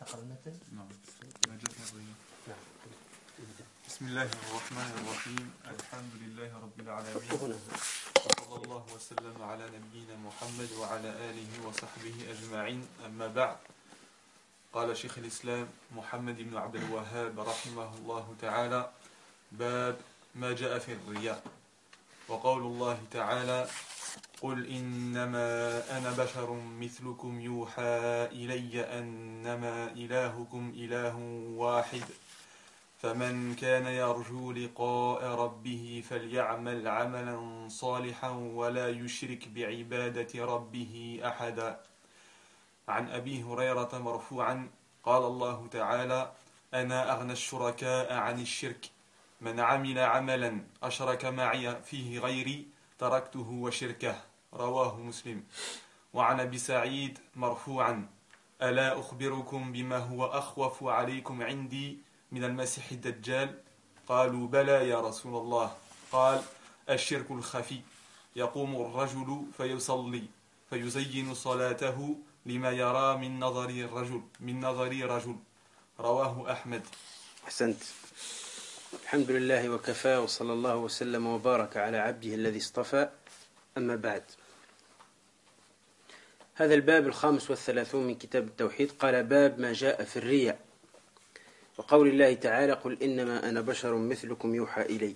أقرأ المتن؟ نعم. بسم الله الرحمن الرحيم. الحمد لله رب العالمين، وصلى الله وسلم على نبينا محمد وعلى آله وصحبه أجمعين. أما بعد، قال شيخ الإسلام محمد بن عبد الوهاب رحمه الله تعالى: باب ما جاء في الرياء. وقول الله تعالى: قل إنما أنا بشر مثلكم يوحى إلي أنما إلهكم إله واحد فمن كان يرجو لقاء ربه فليعمل عملا صالحا ولا يشرك بعبادة ربه أحدا. عن أبي هريرة مرفوعا قال الله تعالى: أنا أغنى الشركاء عن الشرك، من عمل عملا أشرك معي فيه غيري تركته وشركه. رواه مسلم. وعن أبي سعيد مرفوعا: ألا أخبركم بما هو أخوف عليكم عندي من المسيح الدجال؟ قالوا: بلى يا رسول الله. قال: الشرك الخفي، يقوم الرجل فيصلي فيزين صلاته لما يرى من نظر رجل. رواه أحمد. أحسنت. الحمد لله وكفى، وصلى الله وسلم وبارك على عبده الذي اصطفى. أما بعد، هذا الباب 35 من كتاب التوحيد. قال: باب ما جاء في الرياء، وقول الله تعالى: قل إنما أنا بشر مثلكم يوحى إلي.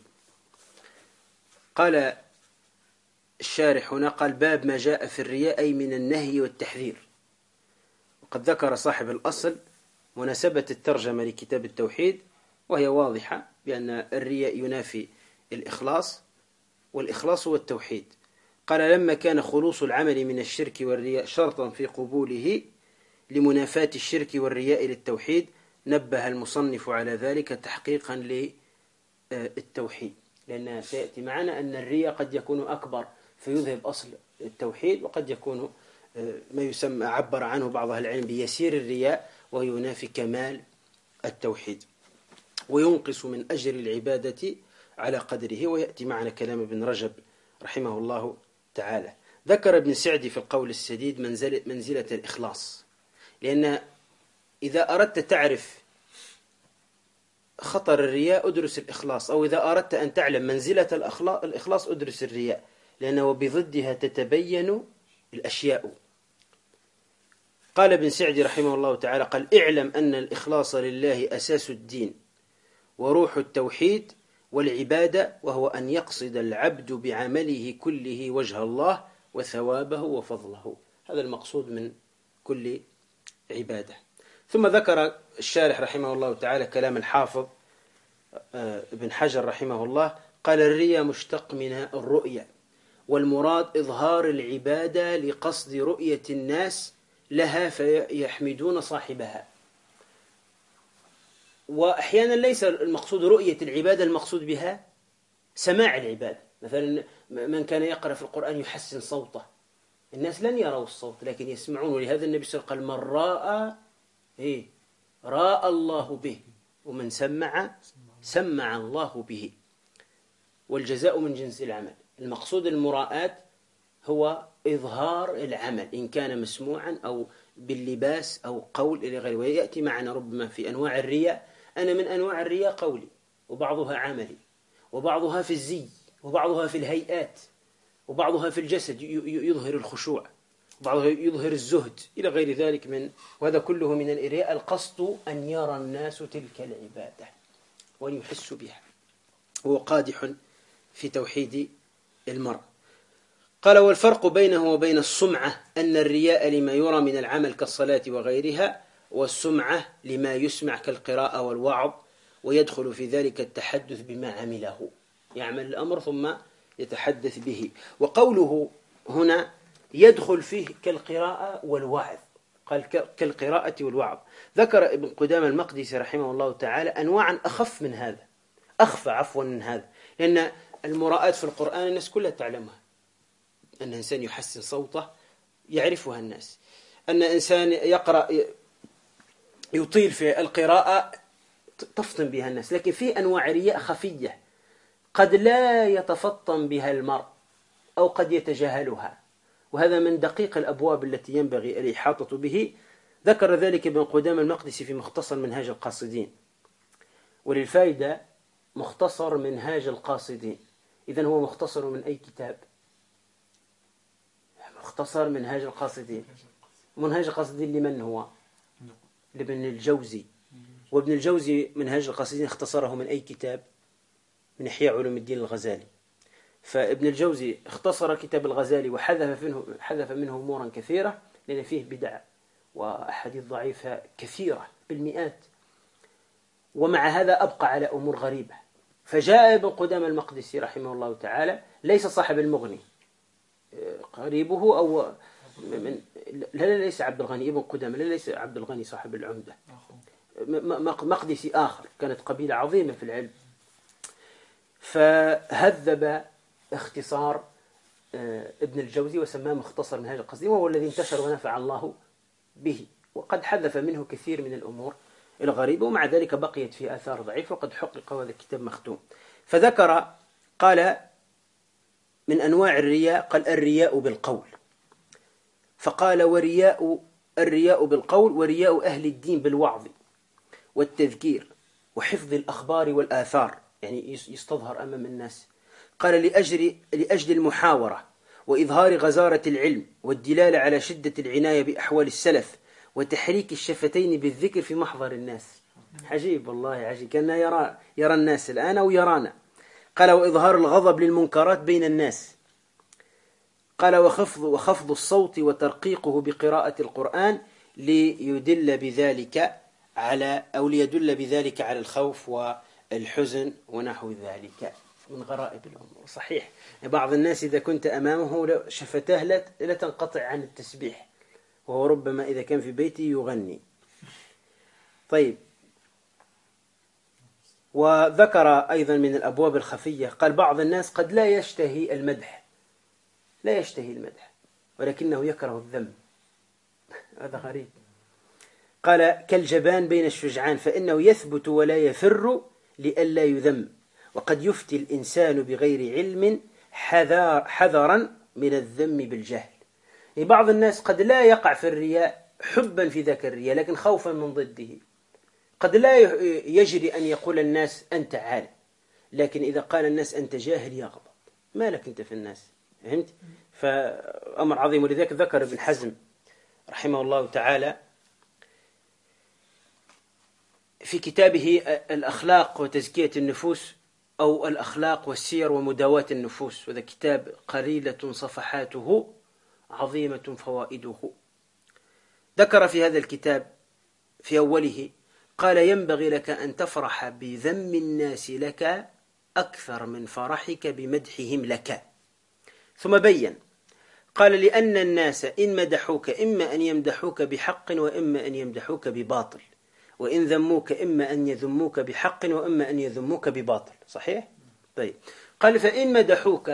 قال الشارح هنا، قال: باب ما جاء في الرياء، أي من النهي والتحذير. وقد ذكر صاحب الأصل مناسبة الترجمة لكتاب التوحيد، وهي واضحة بأن الرياء ينافي الإخلاص، والإخلاص هو التوحيد. قال: لما كان خلوص العمل من الشرك والرياء شرطا في قبوله لمنافاة الشرك والرياء للتوحيد، نبه المصنف على ذلك تحقيقا للتوحيد، لأن سيأتي معنا أن الرياء قد يكون أكبر فيذهب أصل التوحيد، وقد يكون ما يسمى عبر عنه بعض أهل العلم بيسير الرياء، وينافي كمال التوحيد وينقص من أجر العبادة على قدره. ويأتي معنا كلام ابن رجب رحمه الله تعالى. ذكر ابن سعدي في القول السديد منزلة الإخلاص، لأن إذا أردت تعرف خطر الرياء أدرس الإخلاص، أو إذا أردت أن تعلم منزلة الإخلاص أدرس الرياء، لأنه بضدها تتبين الأشياء. قال ابن سعدي رحمه الله تعالى: قال: اعلم أن الإخلاص لله أساس الدين وروح التوحيد والعبادة، وهو أن يقصد العبد بعمله كله وجه الله وثوابه وفضله. هذا المقصود من كل عبادة. ثم ذكر الشارح رحمه الله تعالى كلام الحافظ ابن حجر رحمه الله. قال: الرياء مشتق من الرؤية، والمراد إظهار العبادة لقصد رؤية الناس لها فيحمدون صاحبها. وأحيانا ليس المقصود رؤية العبادة، المقصود بها سماع العبادة. مثلا من كان يقرأ في القرآن يحسن صوته، الناس لن يروا الصوت لكن يسمعون. ولهذا النبي صلى الله عليه وسلم قال: من راى الله به، ومن سمع الله به، والجزاء من جنس العمل. المقصود المراءة هو إظهار العمل، إن كان مسموعا أو باللباس أو قول إلى غيره. ويأتي معنا ربما في أنواع الرياء أن من أنواع الرياء قولي، وبعضها عملي، وبعضها في الزي، وبعضها في الهيئات، وبعضها في الجسد يظهر الخشوع، وبعضها يظهر الزهد إلى غير ذلك وهذا كله من الرياء. القصد أن يرى الناس تلك العبادة وأن يحسوا بها، هو قادح في توحيد المرء. قال: والفرق بينه وبين السمعة أن الرياء لما يرى من العمل كالصلاة وغيرها، والسمعة لما يسمع كالقراءة والوعظ، ويدخل في ذلك التحدث بما عمله، يعمل الأمر ثم يتحدث به. وقوله هنا يدخل فيه كالقراءة والوعظ، قال كالقراءة والوعظ. ذكر ابن قدامة المقدسي رحمه الله تعالى أنواعا أخف من هذا، لأن المراءات في القرآن الناس كلها تعلمها. أن إنسان يحسن صوته يعرفها الناس، أن إنسان يقرأ يطيل في القراءة تفطن بها الناس. لكن في أنواع رياء خفية قد لا يتفطن بها المرء أو قد يتجاهلها، وهذا من دقيق الأبواب التي ينبغي الإحاطة به ذكر ذلك ابن قدامة المقدسي في مختصر منهاج القاصدين. وللفائدة مختصر منهاج القاصدين، إذن هو مختصر من أي كتاب؟ مختصر منهاج القاصدين. منهاج القاصدين لمن هو؟ لابن الجوزي. وابن الجوزي منهاج القاصدين اختصره من أي كتاب؟ من إحياء علوم الدين الغزالي. فابن الجوزي اختصر كتاب الغزالي وحذف منه أمورا كثيرة، لأن فيه بدع وأحاديث ضعيفة كثيرة بالمئات، ومع هذا أبقى على أمور غريبة. فجاء ابن قدامة المقدسي رحمه الله تعالى، ليس صاحب المغني، قريبه أو لا ليس عبد الغني ابن قدامة، ليس عبد الغني صاحب العمدة، مقدسي آخر، كانت قبيلة عظيمة في العلم. فهذب اختصار ابن الجوزي وسماه مختصر منهاج القاصدين، وهو الذي انتشر ونفع الله به، وقد حذف منه كثير من الأمور الغريبة، ومع ذلك بقيت فيه آثار ضعيفة وقد حقق هذا الكتاب مختوم. فذكر قال من أنواع الرياء، قال الرياء بالقول، فقال الرياء بالقول ورياء أهل الدين بالوعظ والتذكير وحفظ الأخبار والآثار، يعني يستظهر أمام الناس. قال لأجل المحاورة وإظهار غزارة العلم والدلالة على شدة العناية بأحوال السلف وتحريك الشفتين بالذكر في محضر الناس. عجيب والله عجيب، كان يرى الناس الآن أو يرانا. قال وإظهار الغضب للمنكرات بين الناس. قال وخفض الصوت وترقيقه بقراءة القرآن ليدل بذلك على الخوف والحزن ونحو ذلك من غرائب الأمور. صحيح بعض الناس إذا كنت أمامه شفتاه لا تنقطع عن التسبيح، وهو ربما إذا كان في بيته يغني. طيب، وذكر أيضا من الأبواب الخفية، قال بعض الناس قد لا يشتهي المدح ولكنه يكره الذم. هذا غريب. قال كالجبان بين الشجعان، فإنه يثبت ولا يفر لئلا يذم، وقد يفتي الإنسان بغير علم حذرا من الذم بالجهل. يعني بعض الناس قد لا يقع في الرياء حبا في ذاك الرياء، لكن خوفا من ضده. قد لا يجري أن يقول الناس أنت عالم، لكن إذا قال الناس أنت جاهل يغضب. ما لك أنت في الناس؟ فهمت؟ فأمر عظيم. ولذلك ذكر ابن حزم رحمه الله تعالى في كتابه الأخلاق وتزكية النفوس، أو الأخلاق والسير ومداواة النفوس، وذا كتاب قليلة صفحاته عظيمة فوائده. ذكر في هذا الكتاب في أوله قال ينبغي لك أن تفرح بذم الناس لك أكثر من فرحك بمدحهم لك. ثم بين قال لأن الناس إن مدحوك إما أن يمدحوك بحق وإما أن يمدحوك بباطل، وإن ذموك إما أن يذموك بحق وإما أن يذموك بباطل. صحيح؟ طيب، قال فإن مدحوك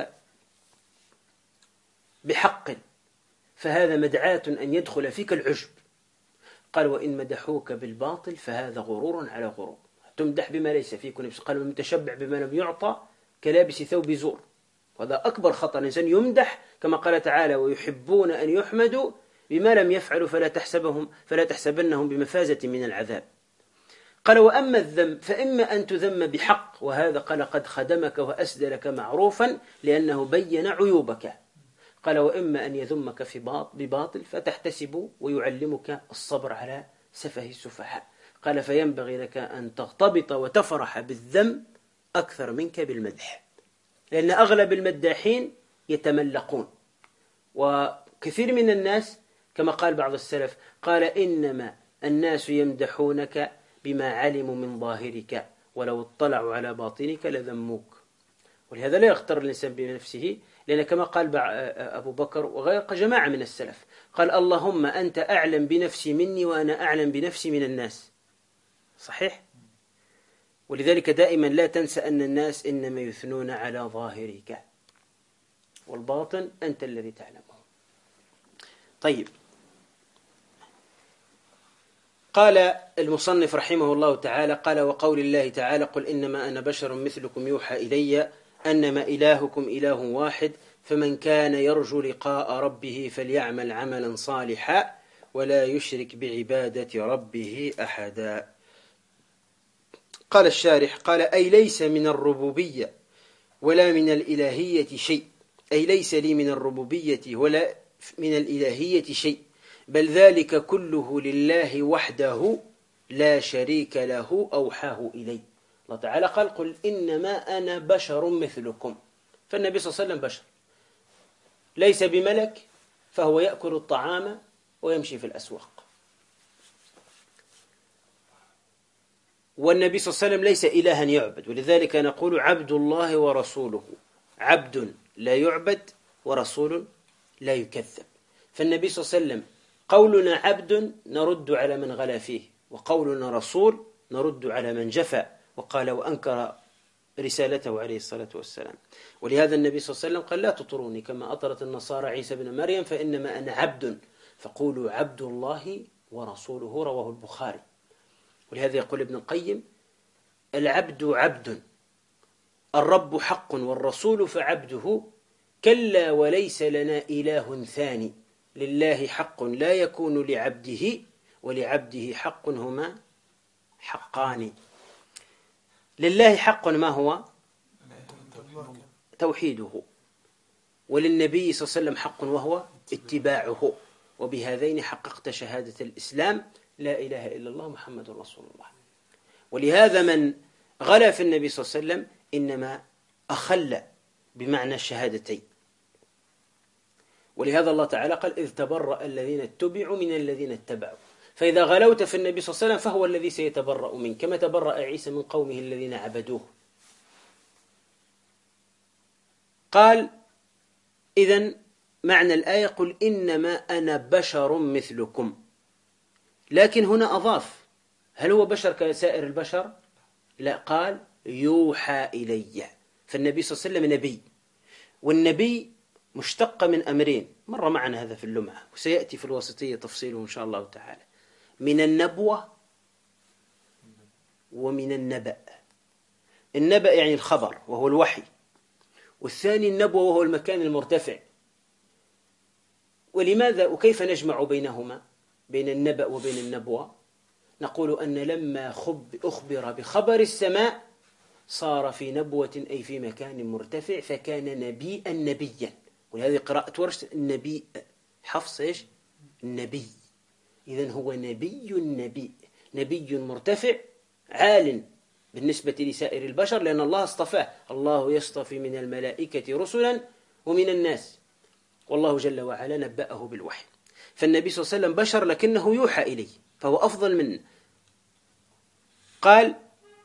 بحق فهذا مدعاة أن يدخل فيك العجب. قال وإن مدحوك بالباطل فهذا غرور على غرور، تمدح بما ليس فيك. قال المتشبع بما لم يعطى كلابس ثوب زور، وهذا أكبر خطر. الإنسان يمدح كما قال تعالى ويحبون أن يحمدوا بما لم يفعلوا فلا تحسبنهم بمفازة من العذاب. قال وأما الذم فإما أن تذم بحق، وهذا قال قد خدمك وأسدى لك معروفا لأنه بين عيوبك. قال وإما أن يذمك بباطل فتحتسب ويعلمك الصبر على سفه السفهاء. قال فينبغي لك أن تغتبط وتفرح بالذم أكثر منك بالمدح، لأن أغلب المداحين يتملقون، وكثير من الناس كما قال بعض السلف قال إنما الناس يمدحونك بما علموا من ظاهرك ولو اطلعوا على باطنك لذموك. ولهذا لا يغتر الإنسان بنفسه، لأن كما قال أبو بكر وغير جماعة من السلف قال اللهم أنت أعلم بنفسي مني وأنا أعلم بنفسي من الناس. صحيح؟ ولذلك دائما لا تنسى أن الناس إنما يثنون على ظاهرك، والباطن أنت الذي تعلمه. طيب، قال المصنف رحمه الله تعالى قال وقول الله تعالى قل إنما أنا بشر مثلكم يوحى إلي أنما إلهكم إله واحد فمن كان يرجو لقاء ربه فليعمل عملا صالحا ولا يشرك بعبادة ربه أحدا. قال الشارح قال أي ليس من الربوبية ولا من الإلهية شيء، أي ليس لي من الربوبية ولا من الإلهية شيء، بل ذلك كله لله وحده لا شريك له أوحاه إلي. الله تعالى قال قل إنما أنا بشر مثلكم، فالنبي صلى الله عليه وسلم بشر، ليس بملك، فهو يأكل الطعام ويمشي في الأسواق. والنبي صلى الله عليه وسلم ليس إلها يعبد، ولذلك نقول عبد الله ورسوله، عبد لا يعبد ورسول لا يكذب. فالنبي صلى الله عليه وسلم قولنا عبد نرد على من غلا فيه، وقولنا رسول نرد على من جفى وقال وأنكر رسالته عليه الصلاة والسلام. ولهذا النبي صلى الله عليه وسلم قال لا تطروني كما أطرت النصارى عيسى بن مريم فإنما أنا عبد، فقولوا عبد الله ورسوله، رواه البخاري. ولهذا يقول ابن القيم العبد عبد، الرب حق والرسول فعبده، كلا وليس لنا إله ثاني، لله حق لا يكون لعبده ولعبده حق هما حقان. لله حق ما هو؟ توحيده. وللنبي صلى الله عليه وسلم حق وهو اتباعه، وبهذين حققت شهادة الإسلام لا إله إلا الله محمد رسول الله. ولهذا من غلا في النبي صلى الله عليه وسلم إنما أخل بمعنى الشهادتين. ولهذا الله تعالى قال إذ تبرأ الذين اتبعوا من الذين اتبعوا، فإذا غلوت في النبي صلى الله عليه وسلم فهو الذي سيتبرأ منك، كما تبرأ عيسى من قومه الذين عبدوه. قال إذن معنى الآية قل إنما أنا بشر مثلكم، لكن هنا أضاف هل هو بشر كسائر البشر؟ لا، قال يوحى إلي. فالنبي صلى الله عليه وسلم نبي، والنبي مشتق من أمرين، مر معنا هذا في اللمعة وسيأتي في الوسطية تفصيله إن شاء الله تعالى، من النبوة ومن النبأ. النبأ يعني الخبر وهو الوحي، والثاني النبوة وهو المكان المرتفع. ولماذا وكيف نجمع بينهما، بين النبأ وبين النبوة؟ نقول أن لما أخبر بخبر السماء صار في نبوة أي في مكان مرتفع، فكان نبيا. ولهذه قراءة ورش النبي، حفص إيش؟ النبي. إذن هو نبي مرتفع عال بالنسبة لسائر البشر، لأن الله اصطفاه. الله يصطفي من الملائكة رسلا ومن الناس، والله جل وعلا نبأه بالوحي. فالنبي صلى الله عليه وسلم بشر لكنه يوحى إليه، فهو أفضل منه. قال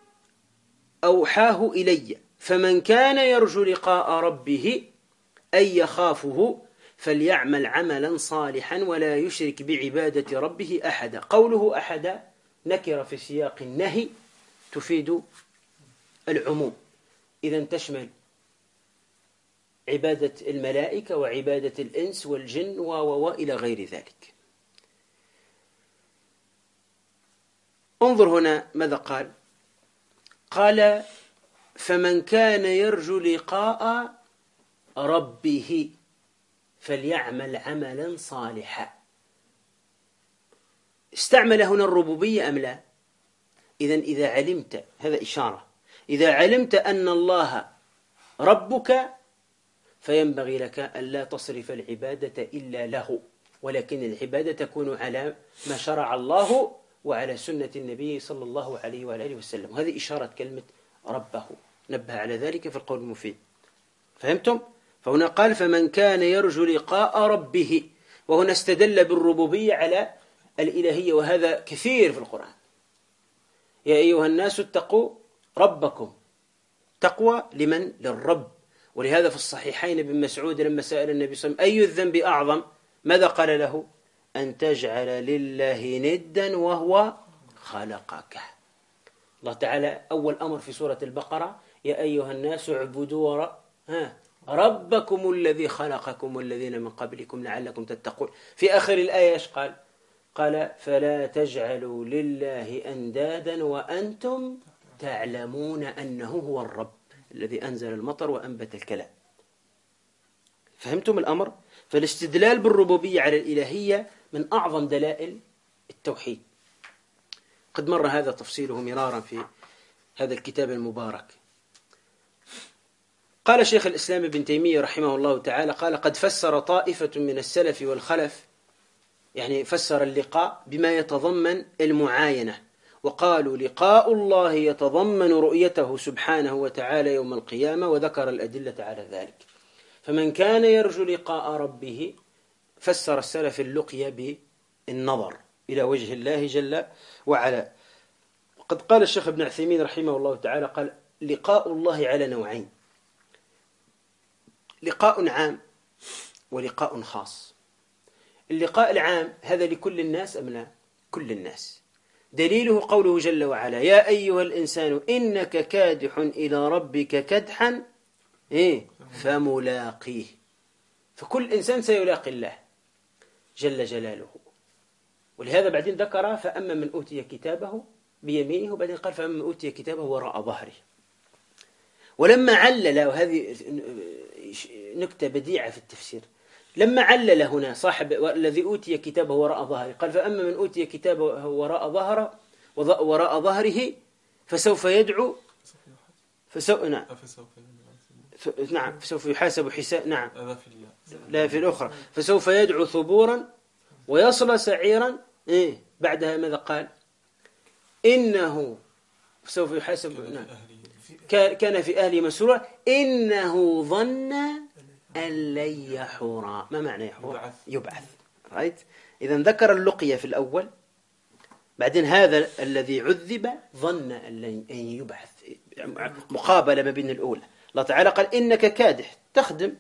أوحاه إلي فمن كان يرجو لقاء ربه أي يخافه فليعمل عملا صالحا ولا يشرك بعبادة ربه أحدا. قوله أحدا نكر في سياق النهي تفيد العموم، إذن تشمل عبادة الملائكة وعبادة الإنس والجن وإلى غير ذلك. انظر هنا ماذا قال. قال فمن كان يرجو لقاء ربه فليعمل عملا صالحا. استعمل هنا الربوبية أم لا؟ إذن إذا علمت، هذا إشارة، إذا علمت أن الله ربك فينبغي لك أن لا تصرف العبادة إلا له، ولكن العبادة تكون على ما شرع الله وعلى سنة النبي صلى الله عليه وآله وسلم. وهذه إشارة كلمة ربه، نبه على ذلك في القول المفيد. فهمتم؟ فهنا قال فمن كان يرجو لقاء ربه، وهنا استدل بالربوبية على الإلهية، وهذا كثير في القرآن. يا أيها الناس اتقوا ربكم، تقوى لمن؟ للرب. ولهذا في الصحيحين ابن مسعود لما سأل النبي صلى الله عليه وسلم أي الذنب أعظم، ماذا قال له؟ أن تجعل لله ندا وهو خلقك. الله تعالى أول أمر في سورة البقرة يا أيها الناس اعبدوا ربكم الذي خلقكم والذين من قبلكم لعلكم تتقون. في آخر الآية إيش قال؟ قال فلا تجعلوا لله أندادا وأنتم تعلمون أنه هو الرب الذي أنزل المطر وأنبت الكلام. فهمتم الأمر؟ فالاستدلال بالربوبية على الإلهية من أعظم دلائل التوحيد. قد مر هذا تفصيله مرارا في هذا الكتاب المبارك. قال شيخ الإسلام ابن تيمية رحمه الله تعالى قال: قد فسر طائفة من السلف والخلف، يعني فسر اللقاء بما يتضمن المعاينة، وقالوا لقاء الله يتضمن رؤيته سبحانه وتعالى يوم القيامة، وذكر الأدلة على ذلك. فمن كان يرجو لقاء ربه فسر السلف اللقيا بالنظر إلى وجه الله جل وعلا. قد قال الشيخ ابن عثيمين رحمه الله تعالى قال: لقاء الله على نوعين: لقاء عام ولقاء خاص. اللقاء العام هذا لكل الناس أم لا؟ كل الناس. دليله قوله جل وعلا: يا أيها الإنسان إنك كادح إلى ربك كدحا فملاقيه. فكل إنسان سيلاقي الله جل جلاله. ولهذا بعدين ذكر: فأما من أوتي كتابه بيمينه، وبعدين قال: فأما من أوتي كتابه وراء ظهره. ولما علل، وهذه نكتة بديعة في التفسير، لما علل هنا صاحب الذي أوتي كتابه وراء ظهره قال: فأما من أوتي كتابه وراء ظهره فسوف يدعو نعم فسوف يحاسب حساب، نعم لا في الأخرى، فسوف يدعو ثبورا ويصلى سعيرا. بعدها ماذا قال؟ إنه سوف يحاسب، نعم كان في أهله مسرورا إنه ظن أن لن يحورا. ما معنى يحور؟ يبعث. رأيت؟ إذن ذكر اللقية في الأول، بعدين هذا الذي عذب ظن أن يبعث، مقابلة ما بين الأولى. الله تعالى قال: إنك كادح، تخدم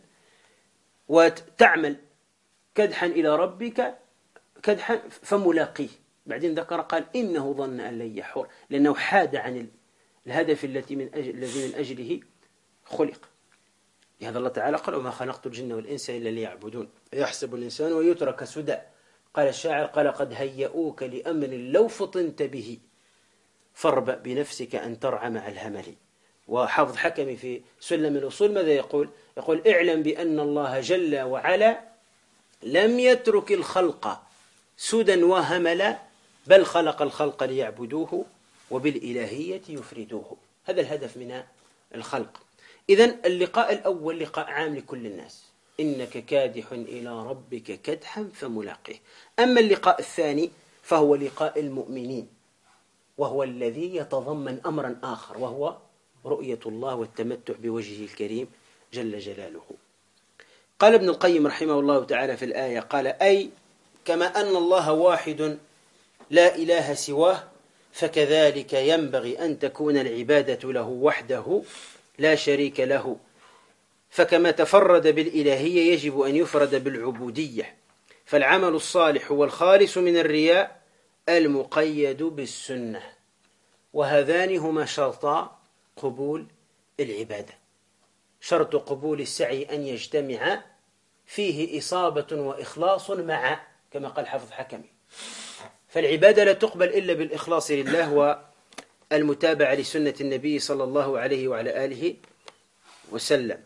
وتعمل كدحا إلى ربك كدحا فملاقيه. بعدين ذكر قال: إنه ظن أن لن يحور، لأنه حاد عن الهدف الذي من أجله خلق. لهذا الله تعالى قال: وما خلقت الجن والإنس إلا ليعبدون يحسب الإنسان ويترك سدى. قال الشاعر: قال: قد هيئوك لأمر لو فطنت به فاربأ بنفسك أن ترعى مع الهمل. وحافظ حكمي في سلم الأصول ماذا يقول؟ يقول: اعلم بأن الله جل وعلا لم يترك الخلق سدى وهملا، بل خلق الخلق ليعبدوه وبالإلهية يفردوه. هذا الهدف من الخلق. إذن اللقاء الأول لقاء عام لكل الناس: إنك كادح إلى ربك كدحا فملاقيه. أما اللقاء الثاني فهو لقاء المؤمنين، وهو الذي يتضمن أمرا آخر، وهو رؤية الله والتمتع بوجهه الكريم جل جلاله. قال ابن القيم رحمه الله تعالى في الآية، قال: أي كما أن الله واحد لا إله سواه، فكذلك ينبغي أن تكون العبادة له وحده لا شريك له. فكما تفرد بالإلهية يجب أن يفرد بالعبودية. فالعمل الصالح هو الخالص من الرياء المقيد بالسنة، وهذان هما شرطا قبول العبادة. شرط قبول السعي أن يجتمع فيه إصابة وإخلاص مع، كما قال حافظ حكمي. فالعبادة لا تقبل إلا بالإخلاص لله والمتابعة لسنة النبي صلى الله عليه وعلى آله وسلم.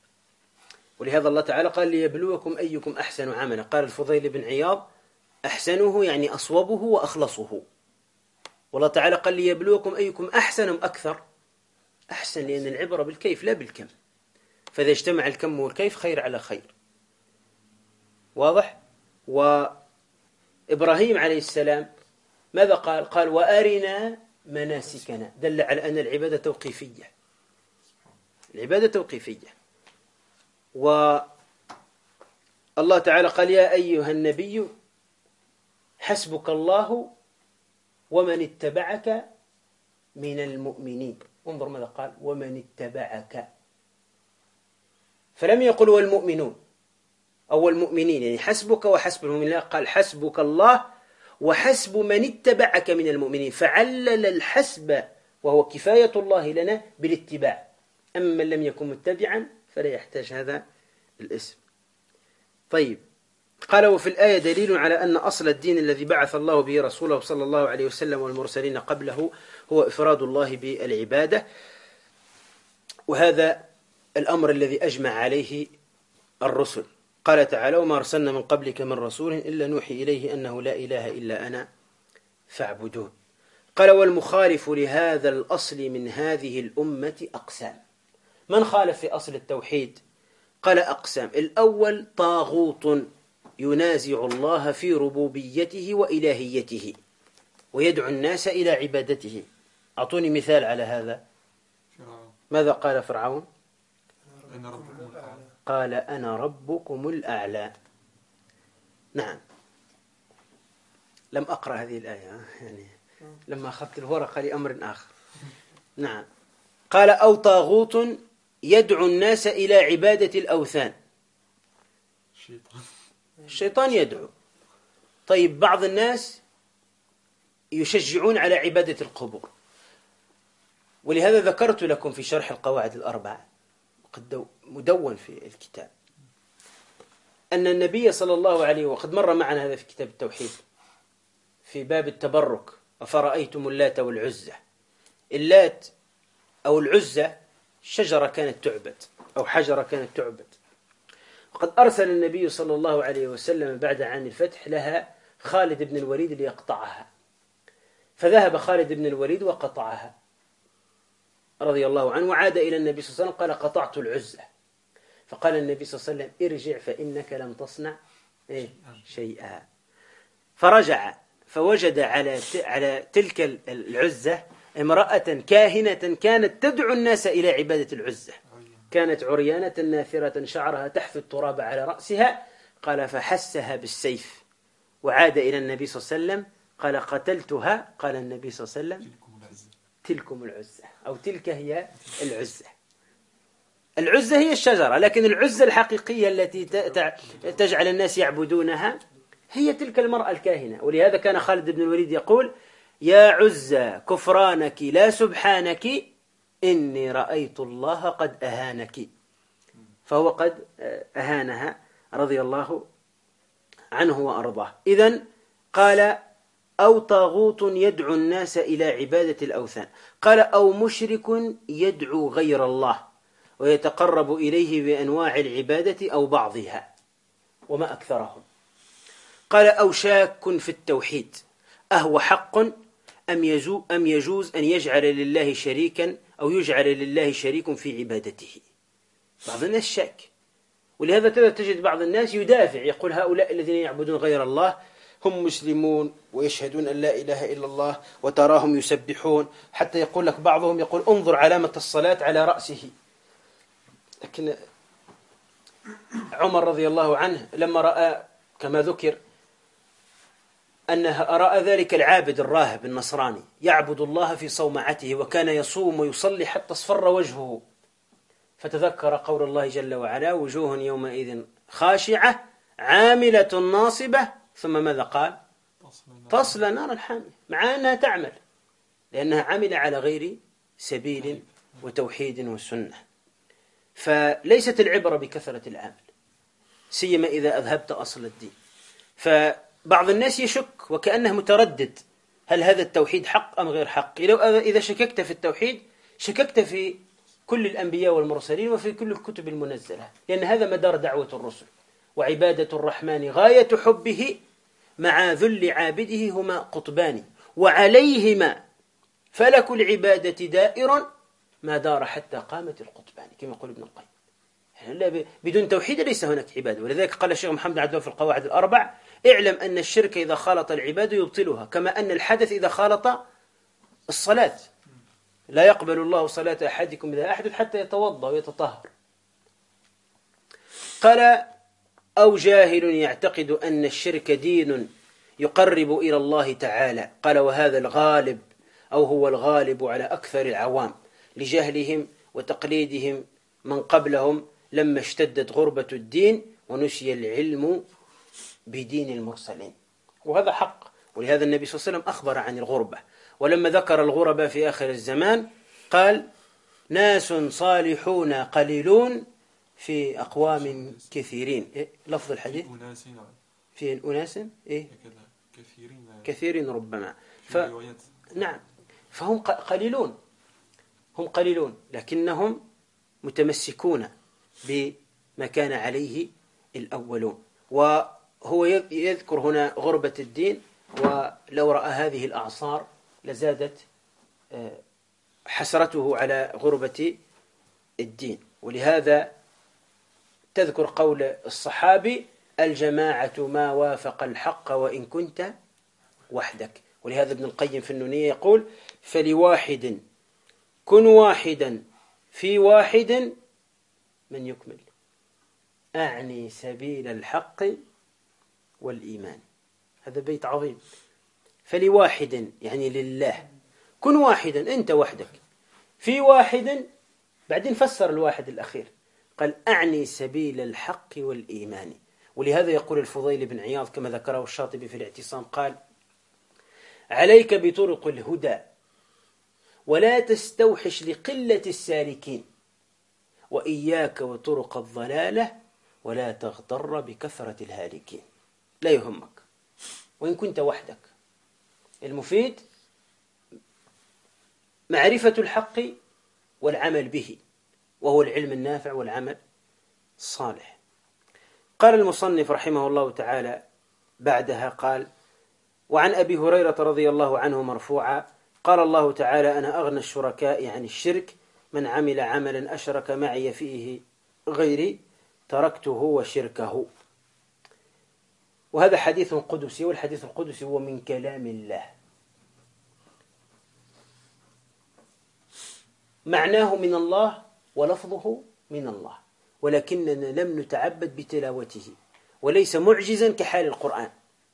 ولهذا الله تعالى قال: ليبلوكم أيكم أحسن عملا. قال الفضيل بن عياض: أحسنه يعني أصوبه وأخلصه. والله تعالى قال: ليبلوكم أيكم أحسن أم أكثر. أحسن، لأن العبرة بالكيف لا بالكم، فإذا اجتمع الكم والكيف خير على خير. واضح؟ وإبراهيم عليه السلام ماذا قال؟ قال: وأرنا مناسكنا. دل على أن العبادة توقيفية. العبادة توقيفية. والله تعالى قال: يا أيها النبي حسبك الله ومن اتبعك من المؤمنين. انظر ماذا قال: ومن اتبعك. فلم يقل والمؤمنون أو المؤمنين، يعني حسبك وحسب المؤمنين، قال حسبك الله وحسب من اتبعك من المؤمنين. فعلل الحسب وهو كفاية الله لنا بالاتباع. أما من لم يكن متبعا فلا يحتاج هذا الاسم. طيب، قال: وفي الآية دليل على أن أصل الدين الذي بعث الله به رسوله صلى الله عليه وسلم والمرسلين قبله هو إفراد الله بالعبادة. وهذا الأمر الذي أجمع عليه الرسل. قال تعالى: وما أرسلنا من قبلك من رسول إلا نوحي إليه أنه لا إله إلا أنا فاعبدون. قال: والمخالف لهذا الأصل من هذه الأمة أقسام. من خالف في أصل التوحيد؟ قال: أقسام. الأول طاغوت ينازع الله في ربوبيته وإلهيته ويدعو الناس إلى عبادته. أعطوني مثال على هذا. ماذا قال فرعون؟ قال: أنا ربكم الأعلى. نعم، لم أقرأ هذه الآية، يعني لما أخذت الورقة لأمر آخر. نعم، قال: أو طاغوت يدعو الناس إلى عبادة الأوثان. الشيطان يدعو. طيب، بعض الناس يشجعون على عبادة القبور، ولهذا ذكرت لكم في شرح القواعد الأربع، قد مدون في الكتاب، أن النبي صلى الله عليه وسلم وقد مر معنا هذا في كتاب التوحيد في باب التبرك: أفرأيتم اللات والعزى. اللات أو العزى شجرة كانت تعبد أو حجرة كانت تعبد، وقد أرسل النبي صلى الله عليه وسلم بعد عام الفتح لها خالد بن الوليد ليقطعها، فذهب خالد بن الوليد وقطعها رضي الله عنه، وعاد إلى النبي صلى الله عليه وسلم قال: قطعت العزى. فقال النبي صلى الله عليه وسلم: ارجع فإنك لم تصنع شيئا. فرجع فوجد على تلك العزة امرأة كاهنة كانت تدعو الناس إلى عبادة العزة، كانت عريانة ناثرة شعرها تحث التراب على رأسها. قال: فحسها بالسيف وعاد إلى النبي صلى الله عليه وسلم قال: قتلتها. قال النبي صلى الله عليه وسلم: تلكم العزة، أو تلك هي العزة. العزة هي الشجرة، لكن العزة الحقيقية التي تجعل الناس يعبدونها هي تلك المرأة الكاهنة. ولهذا كان خالد بن الوليد يقول: يا عزة كفرانك لا سبحانك، إني رأيت الله قد أهانك. فهو قد أهانها رضي الله عنه وأرضاه. إذن قال: أو طاغوت يدعو الناس إلى عبادة الأوثان. قال: أو مشرك يدعو غير الله ويتقرب إليه بأنواع العبادة أو بعضها، وما أكثرهم. قال: أو شاك في التوحيد، أهو حق أم يجوز أن يجعل لله شريكا أو يجعل لله شريك في عبادته. بعض الناس شاك، ولهذا تجد بعض الناس يدافع، يقول: هؤلاء الذين يعبدون غير الله هم مسلمون ويشهدون أن لا إله إلا الله، وتراهم يسبحون، حتى يقول لك بعضهم يقول: انظر علامة الصلاة على رأسه. لكن عمر رضي الله عنه لما رأى كما ذكر أنه رأى ذلك العابد الراهب النصراني يعبد الله في صومعته، وكان يصوم ويصلي حتى اصفر وجهه، فتذكر قول الله جل وعلا: وجوه يومئذ خاشعة عاملة ناصبة، ثم ماذا قال؟ تصلى نارا حامية، مع أنها تعمل، لأنها عمل على غير سبيل وتوحيد وسنة. فليست العبرة بكثرة العمل، سيما إذا أذهبت أصل الدين. فبعض الناس يشك وكأنه متردد: هل هذا التوحيد حق أم غير حق؟ إذا شككت في التوحيد شككت في كل الأنبياء والمرسلين وفي كل الكتب المنزلة، لأن هذا مدار دعوة الرسل. وعبادة الرحمن غاية حبه مع ذل عابده هما قطبان، وعليهما فلك العبادة دائر ما دار حتى قامت القطبان، كما يقول ابن القيم. بدون توحيد ليس هناك عبادة. ولذلك قال الشيخ محمد عبد الوهاب في القواعد الأربع: اعلم أن الشرك إذا خالط العبادة يبطلها، كما أن الحدث إذا خالط الصلاة. لا يقبل الله صلاة أحدكم إذا أحدث حتى يتوضأ ويتطهر. قال: أو جاهل يعتقد أن الشرك دين يقرب إلى الله تعالى. قال: وهذا الغالب، أو هو الغالب على أكثر العوام لجهلهم وتقليدهم من قبلهم لما اشتدت غربة الدين ونسي العلم بدين المرسلين. وهذا حق، ولهذا النبي صلى الله عليه وسلم أخبر عن الغربة، ولما ذكر الغربة في آخر الزمان قال: ناس صالحون قليلون في أقوام كثيرين. لفظ الحديث في أناس كثيرين ربما. نعم، فهم قليلون، هم قليلون لكنهم متمسكون ما كان عليه الأولون. وهو يذكر هنا غربة الدين، ولو رأى هذه الأعصار لزادت حسرته على غربة الدين. ولهذا تذكر قول الصحابي: الجماعة ما وافق الحق وإن كنت وحدك. ولهذا ابن القيم في النونية يقول: فلواحد كن واحدا في واحد من يكمل، أعني سبيل الحق والإيمان. هذا بيت عظيم. فلواحد يعني لله، كن واحدا أنت وحدك، في واحد، بعدين فسر الواحد الأخير قال: أعني سبيل الحق والإيمان. ولهذا يقول الفضيل بن عياض كما ذكره الشاطبي في الاعتصام قال: عليك بطرق الهدى ولا تستوحش لقلة السالكين، وإياك وطرق الضلالة ولا تغتر بكثرة الهالكين. لا يهمك وإن كنت وحدك. المفيد معرفة الحق والعمل به، وهو العلم النافع والعمل الصالح. قال المصنف رحمه الله تعالى بعدها قال: وعن أبي هريرة رضي الله عنه مرفوعا قال الله تعالى: أنا أغنى الشركاء عن الشرك، من عمل عملا أشرك معي فيه غيري تركته وشركه. وهذا حديث قدسي، والحديث القدسي هو من كلام الله، معناه من الله ولفظه من الله، ولكننا لم نتعبد بتلاوته، وليس معجزا كحال القرآن.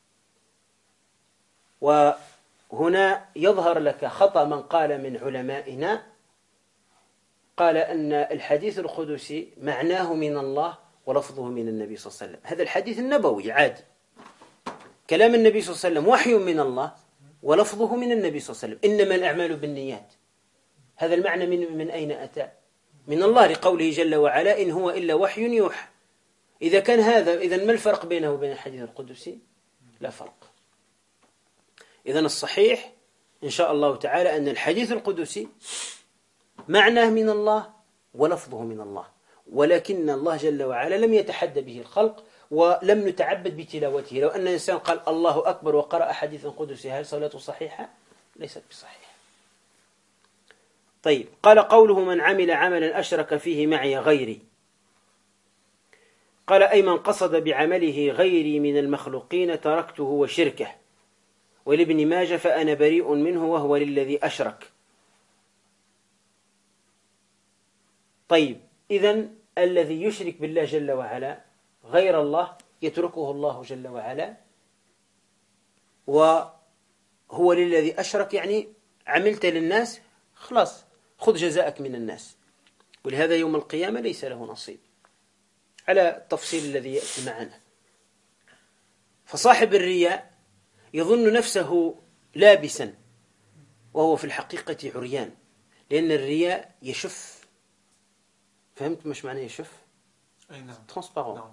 وهنا يظهر لك خطأ من قال من علمائنا، قال أن الحديث القدسي معناه من الله ولفظه من النبي صلى الله عليه وسلم. هذا الحديث النبوي عادي، كلام النبي صلى الله عليه وسلم وحي من الله ولفظه من النبي صلى الله عليه وسلم. إنما الأعمال بالنيات، هذا المعنى من أين أتى؟ من الله، لقوله جل وعلا: إن هو إلا وحي يوحى. إذا كان هذا، إذن ما الفرق بينه وبين الحديث القدسي؟ لا فرق. إذن الصحيح إن شاء الله تعالى أن الحديث القدسي معناه من الله ولفظه من الله، ولكن الله جل وعلا لم يتحدى به الخلق ولم نتعبد بتلاوته. لو أن الإنسان قال الله أكبر وقرأ حديثا قدسي، هل صلاته صحيحة؟ ليست بصحيحة. طيب، قال قوله: من عمل عملا أشرك فيه معي غيري، قال: أي من قصد بعمله غيري من المخلوقين تركته وشركه. ولابن ماجه: فأنا بريء منه وهو للذي أشرك. طيب، إذن الذي يشرك بالله جل وعلا غير الله يتركه الله جل وعلا، وهو للذي أشرك، يعني عملت للناس خلاص خذ جزاءك من الناس. ولهذا يوم القيامة ليس له نصيب، على التفصيل الذي يأتي معنا. فصاحب الرياء يظن نفسه لابسا وهو في الحقيقة عريان، لأن الرياء يشف. فهمت مش معنى يشف؟ أي نعم. نعم.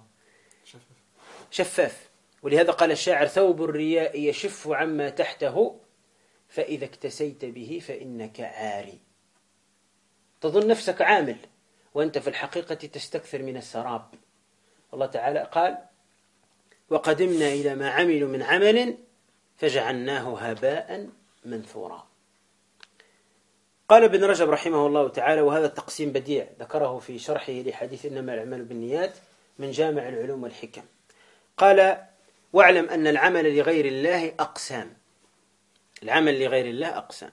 شفاف. ولهذا قال الشاعر: ثوب الرياء يشف عما تحته، فإذا اكتسيت به فإنك عاري. تظن نفسك عامل وأنت في الحقيقة تستكثر من السراب. الله تعالى قال: وقدمنا إلى ما عملوا من عمل فجعلناه هباء منثورا. قال ابن رجب رحمه الله تعالى، وهذا التقسيم بديع ذكره في شرحه لحديث إنما الأعمال بالنيات من جامع العلوم والحكم، قال: واعلم أن العمل لغير الله أقسام. العمل لغير الله أقسام.